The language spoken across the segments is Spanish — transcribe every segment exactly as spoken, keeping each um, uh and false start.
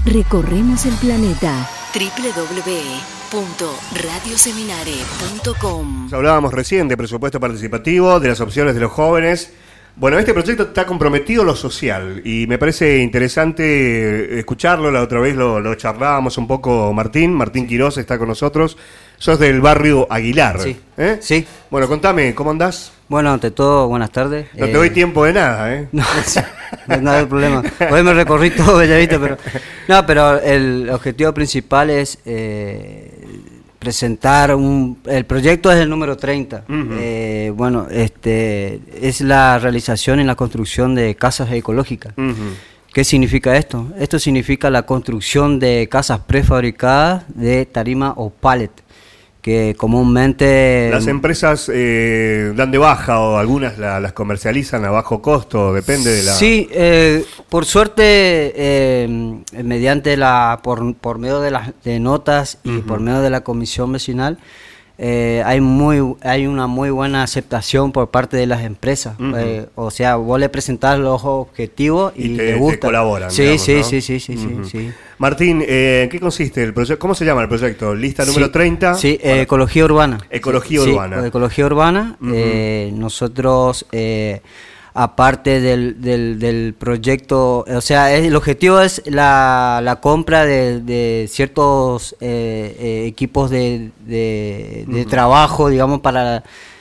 Recorremos el planeta. doble u doble u doble u punto radio seminare punto com. Hablábamos recién de presupuesto participativo, de las opciones de los jóvenes. Bueno, este proyecto está comprometido en lo social y me parece interesante escucharlo. La otra vez lo, lo charlábamos un poco, Martín. Martín Quirós está con nosotros. Sos del barrio Aguilar. Sí. ¿Eh? Sí. Bueno, contame, ¿cómo andás? Bueno, ante todo, buenas tardes. No eh... te doy tiempo de nada, ¿eh? No, no hay problema. Hoy me recorrí todo, Bellavista, pero... No, pero el objetivo principal es... Eh... presentar un, el proyecto es el número treinta. Uh-huh. eh, bueno, este es la realización y la construcción de casas ecológicas. Uh-huh. ¿Qué significa esto? Esto significa la construcción de casas prefabricadas de tarima o pallet, que comúnmente... Las empresas eh, dan de baja o algunas la, las comercializan a bajo costo, depende de la... Sí, eh, por suerte, eh, mediante la por, por medio de las de notas y uh-huh. por medio de la comisión vecinal, eh, hay muy hay una muy buena aceptación por parte de las empresas. Uh-huh. eh, o sea, vos le presentás los objetivos y, y te, te gusta. Te colaboran. Sí, digamos, sí, ¿no? sí, sí, sí, uh-huh. sí, sí. Martín, eh, ¿en qué consiste el proyecto? ¿Cómo se llama el proyecto? Lista número sí, treinta. Sí, eh, ecología urbana. Ecología sí, urbana. Sí, ecología urbana. Uh-huh. eh, nosotros, eh, aparte del, del, del proyecto, o sea, es, el objetivo es la, la compra de, de ciertos eh, eh, equipos de, de, de uh-huh. trabajo, digamos, para...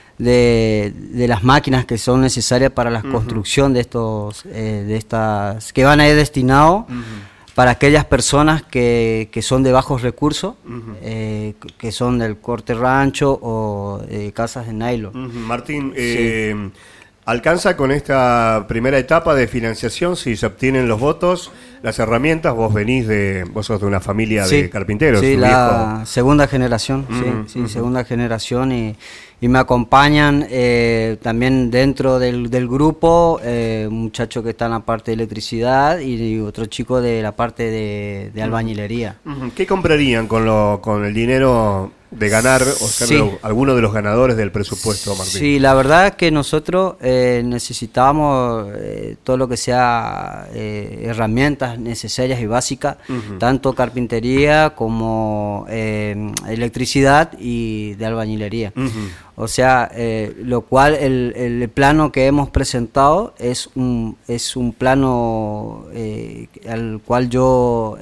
De, de las máquinas que son necesarias para la uh-huh. construcción de estos eh, de estas que van a ir destinados uh-huh. para aquellas personas que, que son de bajos recursos, uh-huh. eh, que son del corte rancho o eh, casas de nylon. Uh-huh. Martín, eh, sí. ¿alcanza con esta primera etapa de financiación si se obtienen los votos, las herramientas? Vos venís de, vos sos de una familia sí. de carpinteros. Sí, la viejo... segunda generación, uh-huh. sí, sí, uh-huh. segunda generación y Y me acompañan eh, también dentro del, del grupo eh, un muchacho que está en la parte de electricidad y, y otro chico de la parte de, de albañilería. ¿Qué comprarían con, lo, con el dinero de ganar o ser sí. lo, alguno de los ganadores del presupuesto, Martín? Sí, la verdad es que nosotros eh, necesitábamos eh, todo lo que sea eh, herramientas necesarias y básicas, uh-huh. tanto carpintería como eh, electricidad y de albañilería. Uh-huh. O sea, eh, lo cual el, el plano que hemos presentado es un es un plano eh, al cual yo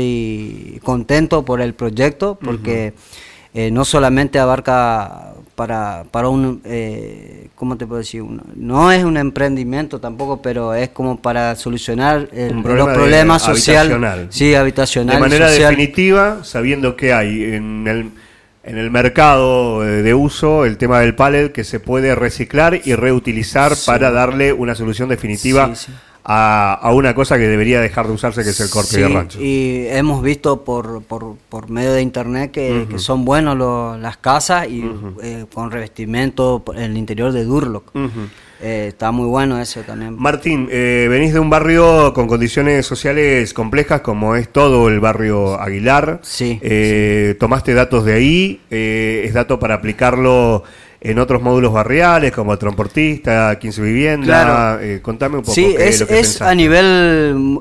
estoy contento por el proyecto, porque uh-huh. eh, no solamente abarca para para un eh, ¿cómo te puedo decir? Un, no es un emprendimiento tampoco, pero es como para solucionar el, problema los problemas sociales, habitacional. Sí, habitacional. De manera social. definitiva, sabiendo que hay en el En el mercado de uso el tema del pallet que se puede reciclar y reutilizar sí. para darle una solución definitiva sí, sí. A, a una cosa que debería dejar de usarse, que es el corte sí, de rancho. Y hemos visto por, por, por medio de internet que, uh-huh. que son buenos lo, las casas y uh-huh. eh, con revestimiento en el interior de Durlock. Uh-huh. Eh, está muy bueno eso también. Martín, eh, venís de un barrio con condiciones sociales complejas como es todo el barrio Aguilar. Sí. Eh, sí. Tomaste datos de ahí, eh, es dato para aplicarlo en otros módulos barriales como transportista, quince vivienda. Claro. Eh, contame un poco. Sí, qué es, lo que es a nivel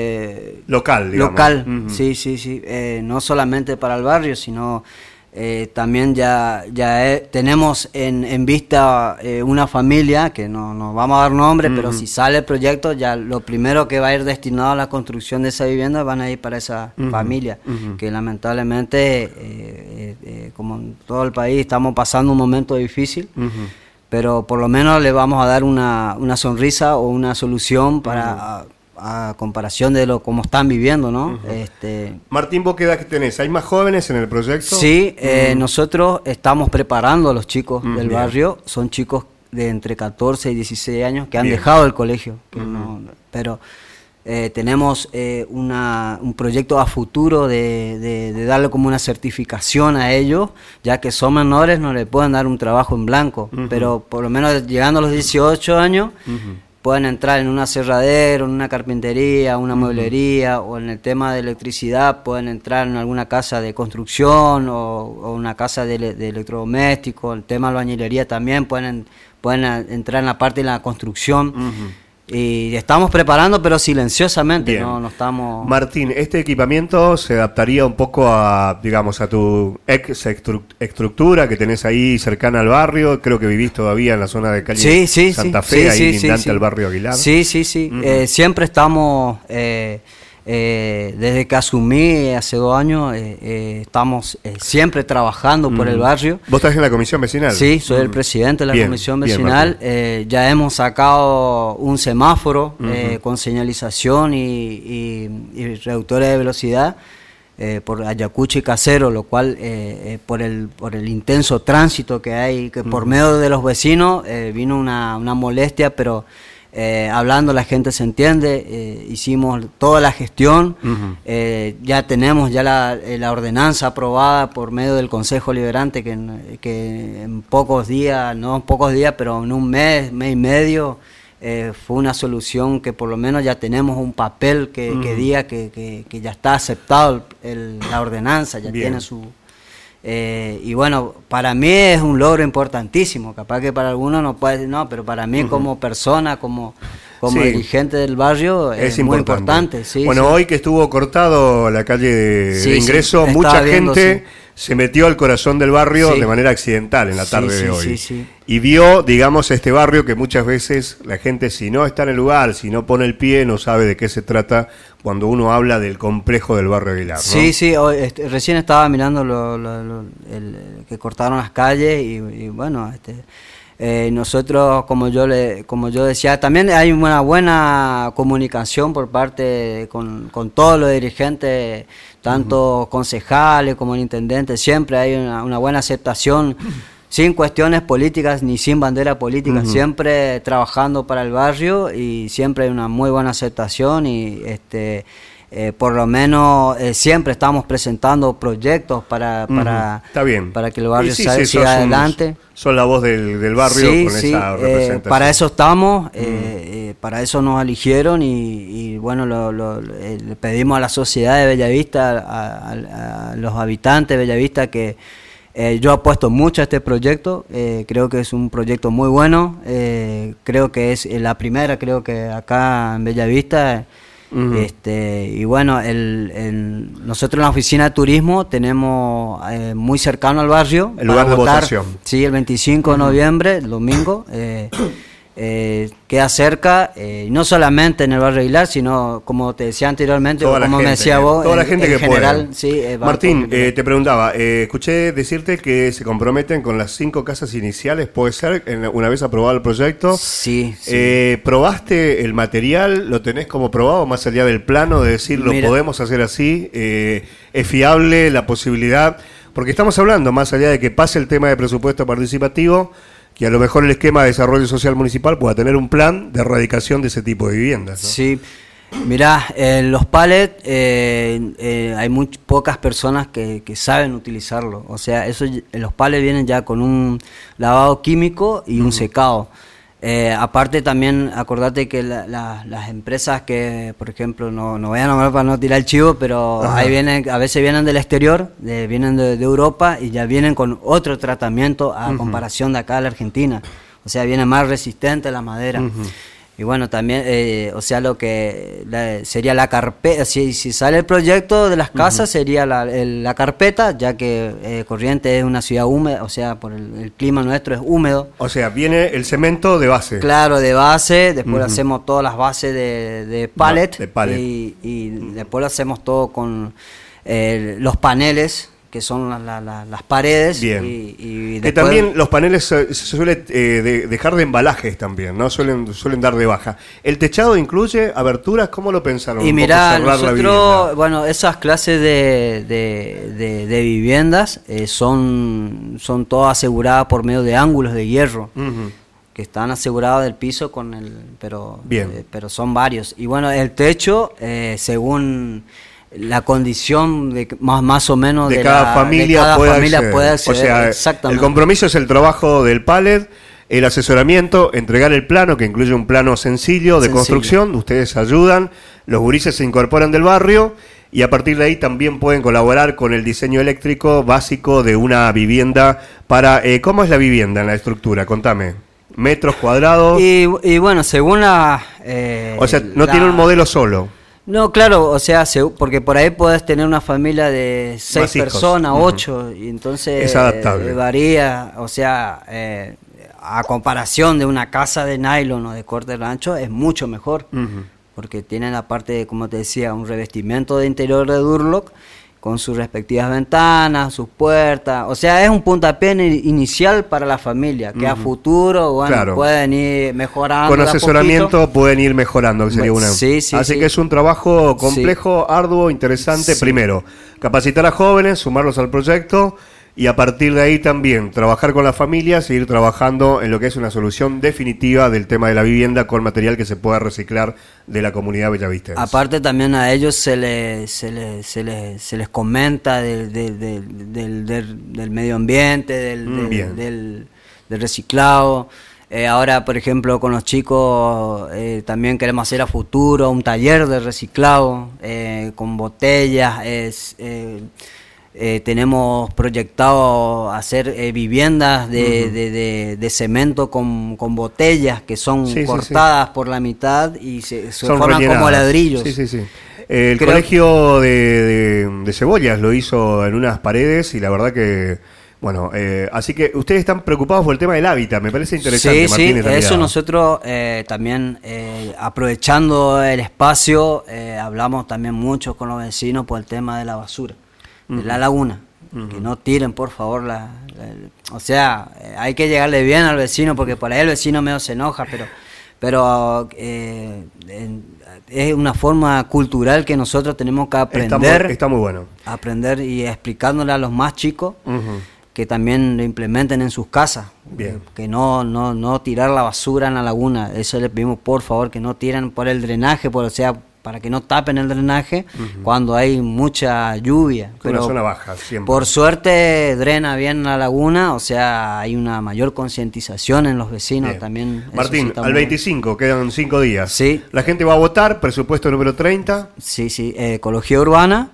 eh, local, digamos. Local, uh-huh. sí, sí, sí. Eh, no solamente para el barrio, sino Eh, también ya ya he, tenemos en, en vista eh, una familia, que no nos vamos a dar nombre, uh-huh. pero si sale el proyecto, ya lo primero que va a ir destinado a la construcción de esa vivienda van a ir para esa uh-huh. familia, uh-huh. que lamentablemente, eh, eh, eh, como en todo el país, estamos pasando un momento difícil, uh-huh. pero por lo menos le vamos a dar una, una sonrisa o una solución para... Uh-huh. a comparación de lo como están viviendo, ¿no? Uh-huh. Este, Martín, ¿vos qué edad que tenés? ¿Hay más jóvenes en el proyecto? Sí, eh, uh-huh. nosotros estamos preparando a los chicos uh-huh. del barrio, son chicos de entre catorce y dieciséis años que han Bien. dejado el colegio, que uh-huh. no, pero eh, tenemos eh, una, un proyecto a futuro de, de, de darle como una certificación a ellos, ya que son menores, no le pueden dar un trabajo en blanco, uh-huh. pero por lo menos llegando a los dieciocho años, uh-huh. pueden entrar en un aserradero, en una carpintería, una uh-huh. mueblería, o en el tema de electricidad pueden entrar en alguna casa de construcción o, o una casa de, de electrodoméstico. El tema de albañilería también pueden, pueden entrar en la parte de la construcción. Uh-huh. Y estamos preparando, pero silenciosamente, Bien. no, no estamos... Martín, ¿este equipamiento se adaptaría un poco a, digamos, a tu ex estru- estructura que tenés ahí cercana al barrio? Creo que vivís todavía en la zona de calle sí, sí, Santa sí, Fe, sí, ahí sí, lindante sí, al sí. barrio Aguilar. Sí, sí, sí. Uh-huh. Eh, siempre estamos... Eh, Eh, desde que asumí hace dos años, eh, eh, estamos eh, siempre trabajando mm. por el barrio. ¿Vos estás en la comisión vecinal? Sí, soy mm. el presidente de la bien, comisión vecinal. Bien, eh, ya hemos sacado un semáforo uh-huh. eh, con señalización y, y, y reductores de velocidad eh, por Ayacucho y Casero, lo cual eh, eh, por el por el intenso tránsito que hay, que uh-huh. por medio de los vecinos eh, vino una, una molestia, pero... Eh, hablando la gente se entiende, eh, hicimos toda la gestión, uh-huh. eh, ya tenemos ya la, la ordenanza aprobada por medio del Consejo Liberante que, que en pocos días, no en pocos días, pero en un mes, mes y medio, eh, fue una solución que por lo menos ya tenemos un papel que, uh-huh. que diga que, que, que ya está aceptado el, la ordenanza, ya Bien. tiene su... Eh, y bueno, para mí es un logro importantísimo, capaz que para algunos no puede decir, no, pero para mí uh-huh. como persona, como, como sí. dirigente del barrio, es, es muy importante. importante sí, bueno, sí. hoy que estuvo cortado la calle de, sí, de ingreso, sí, mucha viendo, gente sí. se metió al corazón del barrio sí. de manera accidental en la tarde sí, sí, de hoy. Sí, sí. Y vio, digamos, este barrio que muchas veces la gente, si no está en el lugar, si no pone el pie, no sabe de qué se trata cuando uno habla del complejo del barrio Aguilar, ¿no? Sí, sí, hoy, este, recién estaba mirando lo, lo, lo, el, que cortaron las calles y, y bueno, este, eh, nosotros, como yo le, como yo decía, también hay una buena comunicación por parte con, con todos los dirigentes, tanto uh-huh. concejales como el intendente, siempre hay una, una buena aceptación. Sin cuestiones políticas ni sin bandera política, uh-huh. siempre trabajando para el barrio y siempre hay una muy buena aceptación y este eh, por lo menos eh, siempre estamos presentando proyectos para para, uh-huh. Está bien. para que el barrio sí, salga, sí, siga adelante. Un, son la voz del, del barrio sí, con sí, esa representación. Eh, para eso estamos, uh-huh. eh, eh, para eso nos eligieron y, y bueno, lo, lo, eh, le pedimos a la sociedad de Bellavista, a, a, a los habitantes de Bellavista que Eh, yo apuesto mucho a este proyecto, eh, creo que es un proyecto muy bueno, eh, creo que es la primera, creo que acá en Bellavista, uh-huh. este, y bueno, el, el, nosotros en la oficina de turismo tenemos eh, muy cercano al barrio. El lugar de votar, votación. Sí, el veinticinco uh-huh. de noviembre, el domingo. Eh, Eh, queda cerca, eh, no solamente en el barrio Aguilar, sino como te decía anteriormente, toda como gente, me decía vos, toda en, la gente en que general, puede. Sí, eh, Martín, eh, te preguntaba, eh, escuché decirte que se comprometen con las cinco casas iniciales, ¿puede ser? En, una vez aprobado el proyecto. Sí. sí. Eh, ¿Probaste el material? ¿Lo tenés como probado más allá del plano de decir lo Mira, podemos hacer así? Eh, ¿Es fiable la posibilidad? Porque estamos hablando, más allá de que pase el tema de presupuesto participativo, que a lo mejor el esquema de desarrollo social municipal pueda tener un plan de erradicación de ese tipo de viviendas, ¿no? Sí, mirá, en los palets eh, eh, hay muy pocas personas que, que saben utilizarlo, o sea, eso, los palets vienen ya con un lavado químico y un uh-huh. secado. Eh, aparte también acordate que la, la, las empresas que, por ejemplo, no, no voy a nombrar para no tirar el chivo, pero Ajá. ahí vienen, a veces vienen del exterior, de, vienen de, de Europa y ya vienen con otro tratamiento a uh-huh. comparación de acá de la Argentina. O sea, viene más resistente la madera. Uh-huh. Y bueno, también, eh, o sea, lo que la, sería la carpeta, si, si sale el proyecto de las casas, uh-huh. sería la, el, la carpeta, ya que eh, Corrientes es una ciudad húmeda, o sea, por el, el clima nuestro es húmedo. O sea, viene el cemento de base. Claro, de base, después uh-huh. hacemos todas las bases de, de pallet, de pallet. Y, y después lo hacemos todo con eh, los paneles, que son la, la, la, las paredes. Bien. Y, y que también los paneles se, se suele eh, de, dejar de embalajes también, ¿no? Suelen, suelen dar de baja. ¿El techado incluye aberturas? ¿Cómo lo pensaron? Y mirá, nosotros, bueno, esas clases de, de, de, de viviendas eh, son, son todas aseguradas por medio de ángulos de hierro. Uh-huh. Que están asegurados del piso con el, pero, eh, pero son varios. Y bueno, el techo, eh, según la condición de más más o menos de, de cada la, familia, de cada puede, familia acceder. puede acceder. O sea, exactamente. El compromiso es el trabajo del pallet, el asesoramiento, entregar el plano, que incluye un plano sencillo de sencillo. construcción, ustedes ayudan, los gurises se incorporan del barrio y a partir de ahí también pueden colaborar con el diseño eléctrico básico de una vivienda para... Eh, ¿Cómo es la vivienda en la estructura? Contame. metros cuadrados. Y, y bueno, según la... Eh, o sea, no la, tiene un modelo solo. No, claro, o sea, se, porque por ahí podés tener una familia de seis personas, uh-huh. ocho, y entonces es adaptable. Eh, varía, o sea, eh, a comparación de una casa de nylon o de corte rancho, es mucho mejor, uh-huh. porque tienen aparte, como te decía, un revestimiento de interior de Durlock, con sus respectivas ventanas, sus puertas, o sea, es un puntapié inicial para la familia, que uh-huh. a futuro, bueno, claro. pueden ir mejorando. Con asesoramiento pueden ir mejorando, que sería una. Sí, sí, Así sí. que es un trabajo complejo, sí. arduo, interesante. Sí. Primero, capacitar a jóvenes, sumarlos al proyecto, y a partir de ahí también trabajar con las familias, seguir trabajando en lo que es una solución definitiva del tema de la vivienda con material que se pueda reciclar de la comunidad bellavistense. Aparte también a ellos se les se les, se les, se les comenta del, del, del, del, del, del medio ambiente, del, mm, del, del, del reciclado. Eh, ahora, por ejemplo, con los chicos eh, también queremos hacer a futuro un taller de reciclado eh, con botellas, es... Eh, Eh, tenemos proyectado hacer eh, viviendas de, uh-huh. de, de, de cemento con, con botellas que son sí, cortadas sí, sí. por la mitad y se, se forman rellenadas. Como ladrillos. Sí, sí, sí. El Creo... colegio de, de, de Cebollas lo hizo en unas paredes y la verdad que... Bueno, eh, así que ustedes están preocupados por el tema del hábitat, me parece interesante. Sí, Martín, sí, eso nosotros eh, también eh, aprovechando el espacio, eh, hablamos también mucho con los vecinos por el tema de la basura. De la laguna, uh-huh. que no tiren por favor la, la, o sea, eh, hay que llegarle bien al vecino porque por ahí el vecino medio se enoja, pero pero eh, en, es una forma cultural que nosotros tenemos que aprender. Está muy, está muy bueno. Aprender y explicándole a los más chicos uh-huh. que también lo implementen en sus casas. Bien. Que no, no, no tirar la basura en la laguna, eso les pedimos por favor, que no tiren por el drenaje, por, o sea, para que no tapen el drenaje uh-huh. cuando hay mucha lluvia. Es una zona baja, siempre. Por suerte drena bien la laguna, o sea, hay una mayor concientización en los vecinos bien. También. Martín, sí al veinticinco, bien. Quedan cinco días. Sí. La gente va a votar, presupuesto número treinta. Sí, sí, eh, ecología urbana.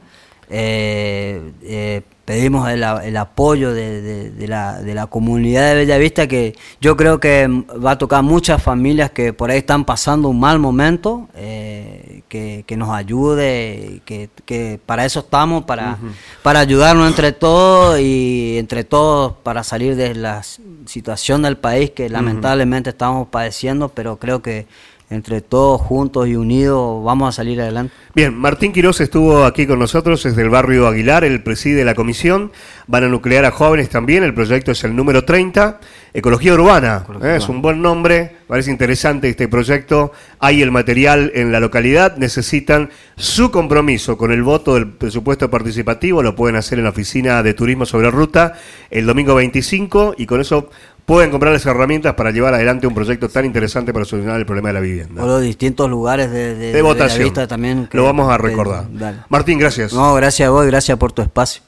Eh, eh, pedimos el, el apoyo de, de, de, la, de la comunidad de Bellavista, que yo creo que va a tocar muchas familias que por ahí están pasando un mal momento, eh, que, que nos ayude, que, que para eso estamos, para, uh-huh. para ayudarnos entre todos y entre todos para salir de la situación del país que lamentablemente uh-huh. estamos padeciendo, pero creo que entre todos juntos y unidos vamos a salir adelante. Bien, Martín Quiroz estuvo aquí con nosotros desde el barrio Aguilar, él preside la comisión, van a nuclear a jóvenes también, el proyecto es el número treinta, Ecología Urbana, Ecología ¿eh? Urbana. Es un buen nombre, parece interesante este proyecto, hay el material en la localidad, necesitan su compromiso con el voto del presupuesto participativo, lo pueden hacer en la oficina de turismo sobre ruta el domingo veinticinco y con eso pueden comprar las herramientas para llevar adelante un proyecto tan interesante para solucionar el problema de la vivienda. O los distintos lugares de, de, de votación. De la vista también. Que, lo vamos a recordar. De, Martín, gracias. No, gracias a vos y gracias por tu espacio.